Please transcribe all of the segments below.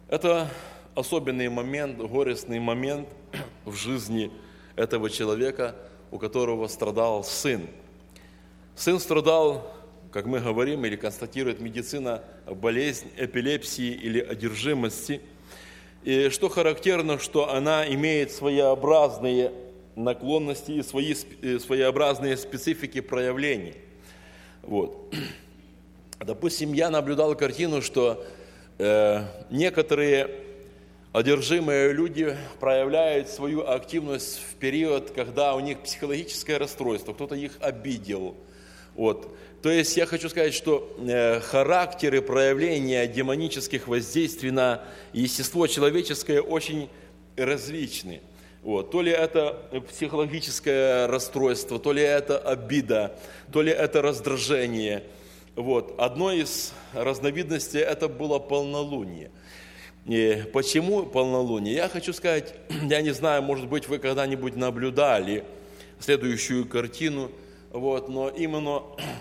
Это особенный момент, горестный момент в жизни этого человека, у которого страдал сын. Сын страдал, как мы говорим или констатирует медицина, болезнь эпилепсии или одержимости. И что характерно, что она имеет своеобразные наклонности и своеобразные специфики проявлений. Вот. Допустим, я наблюдал картину, что некоторые одержимые люди проявляют свою активность в период, когда у них психологическое расстройство, кто-то их обидел. Вот. То есть я хочу сказать, что характеры проявления демонических воздействий на естество человеческое очень различны. Вот. То ли это психологическое расстройство, то ли это обида, то ли это раздражение. Вот. Одной из разновидностей это было полнолуние. И почему полнолуние? Я хочу сказать, я не знаю, может быть, вы когда-нибудь наблюдали следующую картину, вот, но именно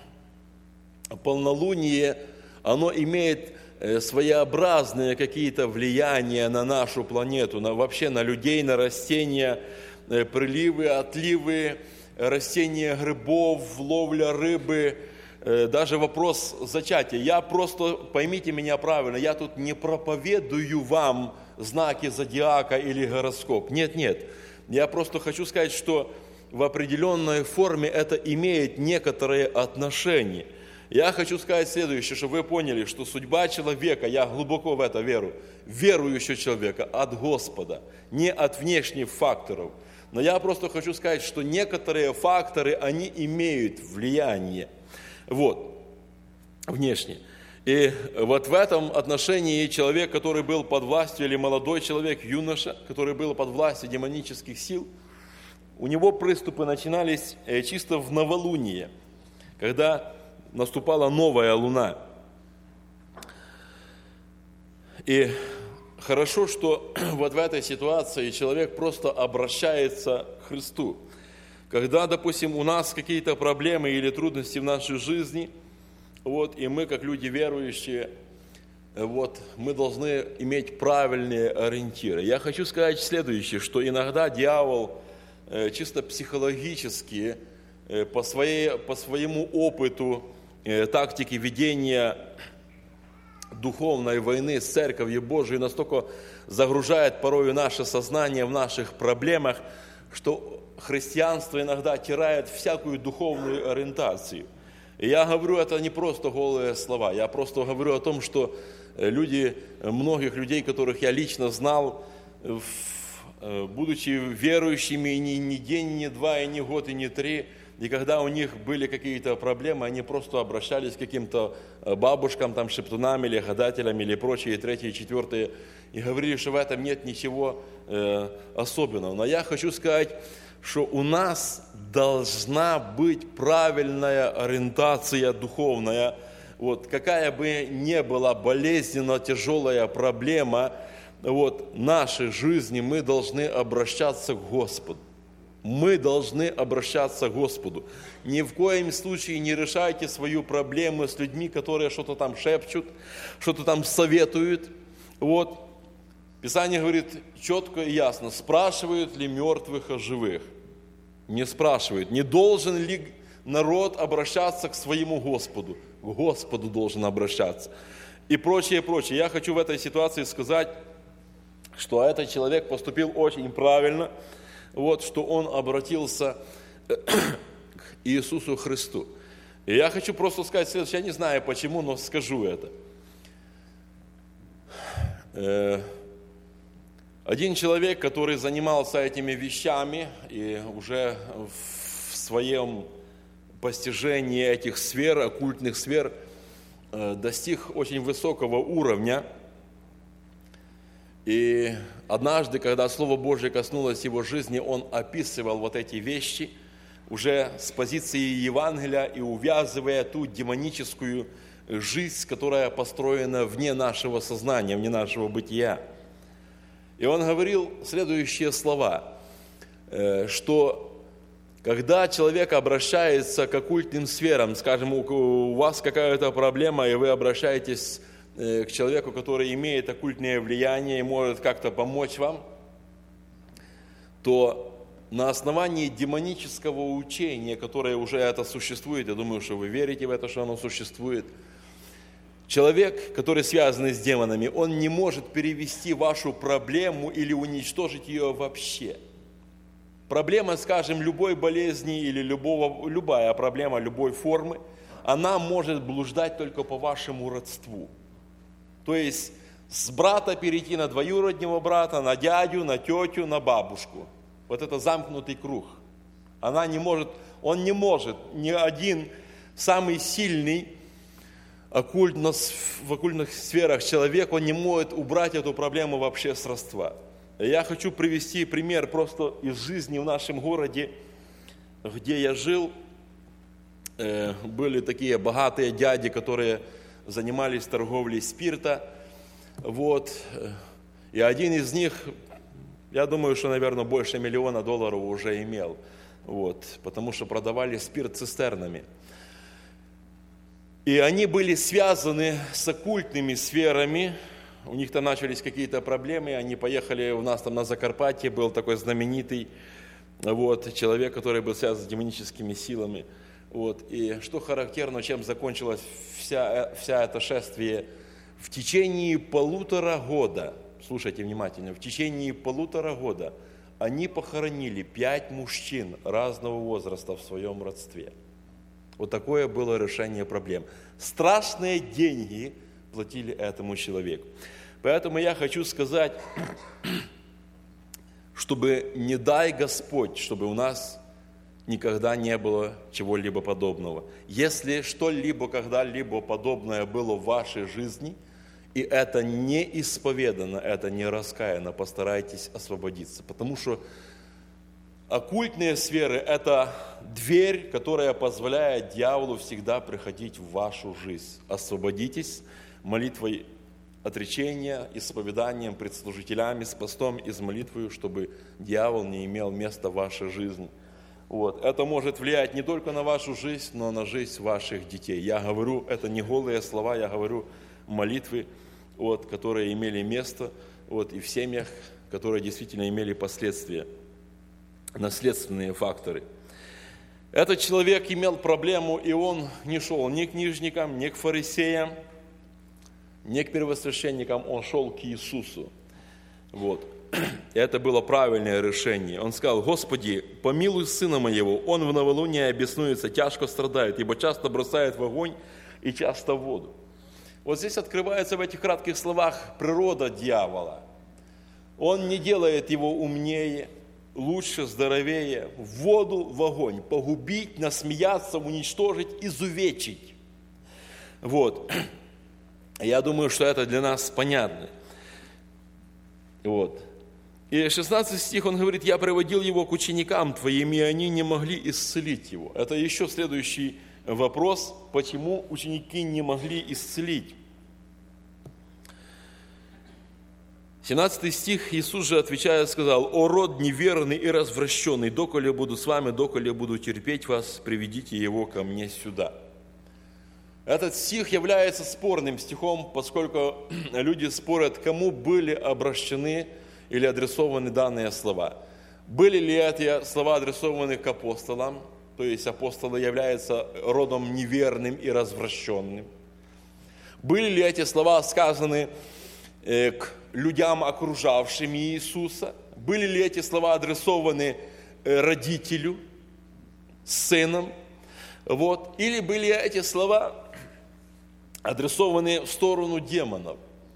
полнолуние, оно имеет своеобразные какие-то влияния на нашу планету, вообще на людей, на растения, приливы, отливы, растения грибов, ловля рыбы, даже вопрос зачатия. Я просто, поймите меня правильно, я тут не проповедую вам знаки зодиака или гороскоп. Нет. Я просто хочу сказать, что в определенной форме это имеет некоторые отношения. Я хочу сказать следующее, чтобы вы поняли, что судьба человека, я глубоко в это верю, верующего человека от Господа, не от внешних факторов. Но я просто хочу сказать, что некоторые факторы, они имеют влияние. Вот, внешне. И вот в этом отношении человек, который был под властью, или молодой человек, юноша, который был под властью демонических сил, у него приступы начинались чисто в новолуние, когда наступала новая луна. И хорошо, что вот в этой ситуации человек просто обращается к Христу. Когда, допустим, у нас какие-то проблемы или трудности в нашей жизни, вот, и мы, как люди верующие, вот, мы должны иметь правильные ориентиры. Я хочу сказать следующее, что иногда дьявол чисто психологически, по своему опыту, тактики ведения духовной войны с Церковью Божией настолько загружает порою наше сознание в наших проблемах, что христианство иногда теряет всякую духовную ориентацию. И я говорю, это не просто голые слова, я просто говорю о том, что люди, многих людей, которых я лично знал, будучи верующими ни день, ни два, и ни год, и ни три, и когда у них были какие-то проблемы, они просто обращались к каким-то бабушкам, там, шептунам или гадателям, или прочие, третьи, четвертые, и говорили, что в этом нет ничего особенного. Но я хочу сказать, что у нас должна быть правильная ориентация духовная. Вот, какая бы ни была болезненно тяжелая проблема вот, нашей жизни, мы должны обращаться к Господу. Мы должны обращаться к Господу. Ни в коем случае не решайте свою проблему с людьми, которые что-то там шепчут, что-то там советуют. Вот. Писание говорит четко и ясно, спрашивают ли мертвых о живых? Не спрашивают. Не должен ли народ обращаться к своему Господу? К Господу должен обращаться. И прочее, прочее. Я хочу в этой ситуации сказать, что этот человек поступил очень правильно, вот, что он обратился к Иисусу Христу. И я хочу просто сказать следующее, я не знаю почему, но скажу это. Один человек, который занимался этими вещами и уже в своем постижении этих сфер, оккультных сфер, достиг очень высокого уровня. И однажды, когда Слово Божие коснулось его жизни, он описывал вот эти вещи уже с позиции Евангелия и увязывая ту демоническую жизнь, которая построена вне нашего сознания, вне нашего бытия. И он говорил следующие слова, что когда человек обращается к оккультным сферам, скажем, у вас какая-то проблема, и вы обращаетесь к человеку, который имеет оккультное влияние и может как-то помочь вам, то на основании демонического учения, которое уже это существует, я думаю, что вы верите в это, что оно существует, человек, который связан с демонами, он не может перевести вашу проблему или уничтожить ее вообще. Проблема, скажем, любой болезни или любая проблема любой формы, она может блуждать только по вашему родству. То есть с брата перейти на двоюродного брата, на дядю, на тетю, на бабушку. Вот это замкнутый круг. Он не может, ни один самый сильный в оккультных сферах человек, он не может убрать эту проблему вообще с родства. Я хочу привести пример просто из жизни в нашем городе, где я жил. Были такие богатые дяди, которые занимались торговлей спирта. Вот. И один из них, я думаю, что, наверное, больше $1 миллиона уже имел. Вот. Потому что продавали спирт цистернами. И они были связаны с оккультными сферами. У них там начались какие-то проблемы. Они поехали, у нас там на Закарпатье был такой знаменитый человек, который был связан с демоническими силами. Вот. И что характерно, чем закончилось вся это шествие, в течение 1,5 года, слушайте внимательно, в течение 1,5 года они похоронили 5 мужчин разного возраста в своем родстве. Вот такое было решение проблем. Страшные деньги платили этому человеку. Поэтому я хочу сказать, чтобы не дай Господь, чтобы у нас никогда не было чего-либо подобного. Если что-либо, когда-либо подобное было в вашей жизни, и это не исповедано, это не раскаяно, постарайтесь освободиться. Потому что оккультные сферы – это дверь, которая позволяет дьяволу всегда приходить в вашу жизнь. Освободитесь молитвой отречения, исповеданием, пред служителями, с постом и с молитвой, чтобы дьявол не имел места в вашей жизни. Вот. Это может влиять не только на вашу жизнь, но на жизнь ваших детей. Я говорю, это не голые слова, я говорю молитвы, которые имели место и в семьях, которые действительно имели последствия, наследственные факторы. Этот человек имел проблему, и он не шел ни к книжникам, ни к фарисеям, ни к первосвященникам, он шел к Иисусу. И это было правильное решение. Он сказал: «Господи, помилуй сына моего, он в новолуние беснуется, тяжко страдает, ибо часто бросает в огонь и часто в воду». Вот здесь открывается в этих кратких словах природа дьявола. Он не делает его умнее, лучше, здоровее, в воду, в огонь, погубить, насмеяться, уничтожить, изувечить. Я думаю, что это для нас понятно. И 16 стих, он говорит: «Я приводил его к ученикам твоим, и они не могли исцелить его». Это еще следующий вопрос, почему ученики не могли исцелить. 17 стих, Иисус же, отвечая, сказал: «О род неверный и развращенный, доколе буду с вами, доколе буду терпеть вас, приведите его ко мне сюда». Этот стих является спорным стихом, поскольку люди спорят, кому были обращены или адресованы данные слова. Были ли эти слова адресованы к апостолам, то есть апостолы являются родом неверным и развращенным? Были ли эти слова сказаны к людям, окружавшим Иисуса? Были ли эти слова адресованы родителю, сынам? Или были эти слова адресованы в сторону демонов?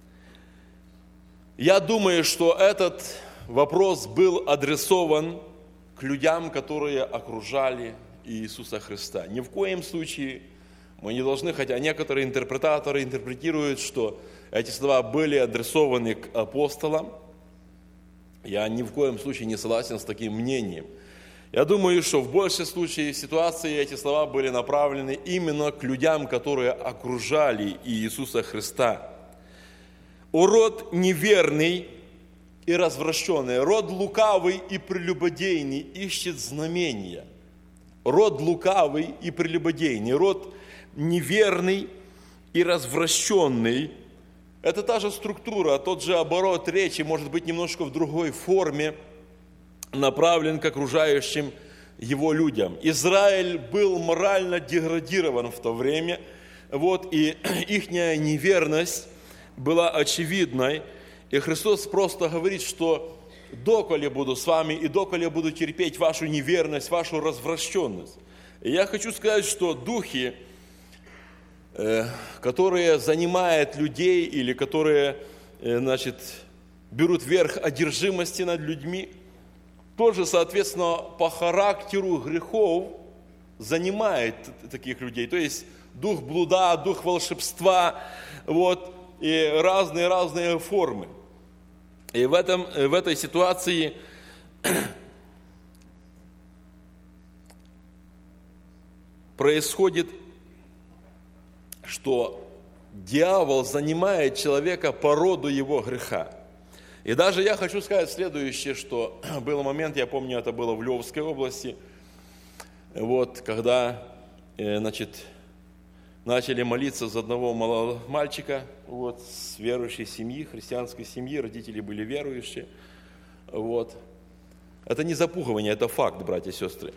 Я думаю, что этот вопрос был адресован к людям, которые окружали Иисуса Христа. Ни в коем случае мы не должны, хотя некоторые интерпретаторы интерпретируют, что эти слова были адресованы к апостолам. Я ни в коем случае не согласен с таким мнением. Я думаю, что в большей случае ситуации эти слова были направлены именно к людям, которые окружали Иисуса Христа. «О род неверный и развращенный, род лукавый и прелюбодейный ищет знамения». Род лукавый и прелюбодейный, род неверный и развращенный Это та же структура, тот же оборот речи, может быть, немножко в другой форме, направлен к окружающим его людям. Израиль был морально деградирован в то время, и их неверность была очевидной. И Христос просто говорит, что доколе буду с вами, и доколе буду терпеть вашу неверность, вашу развращенность. И я хочу сказать, что духи, которые занимают людей, или которые, берут верх одержимости над людьми, тоже, соответственно, по характеру грехов занимает таких людей. То есть дух блуда, дух волшебства, и разные формы. И в этой ситуации происходит, что дьявол занимает человека по роду его греха. И даже я хочу сказать следующее, что был момент, я помню, это было в Львовской области, когда, начали молиться за одного малого мальчика, с верующей семьи, христианской семьи, родители были верующие, Это не запугивание, это факт, братья и сестры.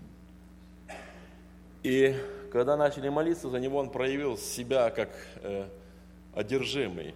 И когда начали молиться за него, он проявил себя как одержимый.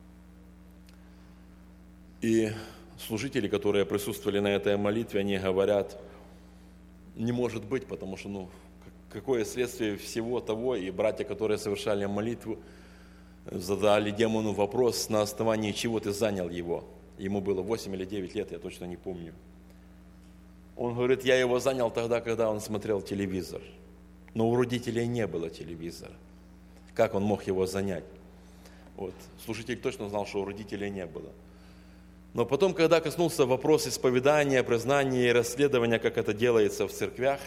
И служители, которые присутствовали на этой молитве, они говорят, не может быть, потому что, какое следствие всего того, и братья, которые совершали молитву, задали демону вопрос, на основании чего ты занял его. Ему было 8 или 9 лет, я точно не помню. Он говорит, я его занял тогда, когда он смотрел телевизор. Но у родителей не было телевизора. Как он мог его занять? Служитель точно знал, что у родителей не было. Но потом, когда коснулся вопрос исповедания, признания и расследования, как это делается в церквях,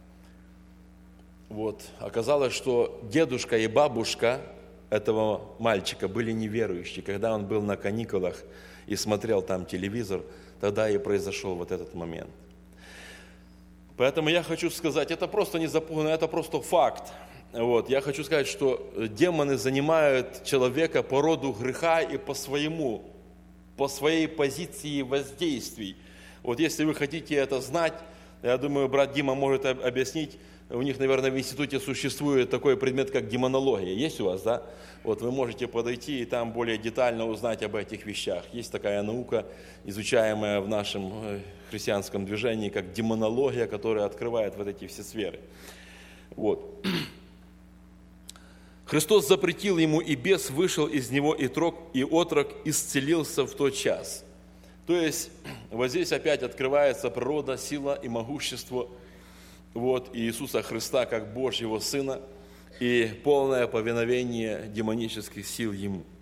оказалось, что дедушка и бабушка этого мальчика были неверующие. Когда он был на каникулах и смотрел там телевизор, тогда и произошел этот момент. Поэтому я хочу сказать, это просто не запугано, это просто факт. Я хочу сказать, что демоны занимают человека по роду греха и по своей позиции воздействий. Если вы хотите это знать, я думаю, брат Дима может объяснить, у них, наверное, в институте существует такой предмет, как демонология. Есть у вас, да? Вы можете подойти и там более детально узнать об этих вещах. Есть такая наука, изучаемая в нашем христианском движении, как демонология, которая открывает эти все сферы. Христос запретил ему, и бес вышел из него, и отрок исцелился в тот час. То есть, здесь опять открывается природа, сила и могущество Иисуса Христа, как Божьего Сына, и полное повиновение демонических сил Ему.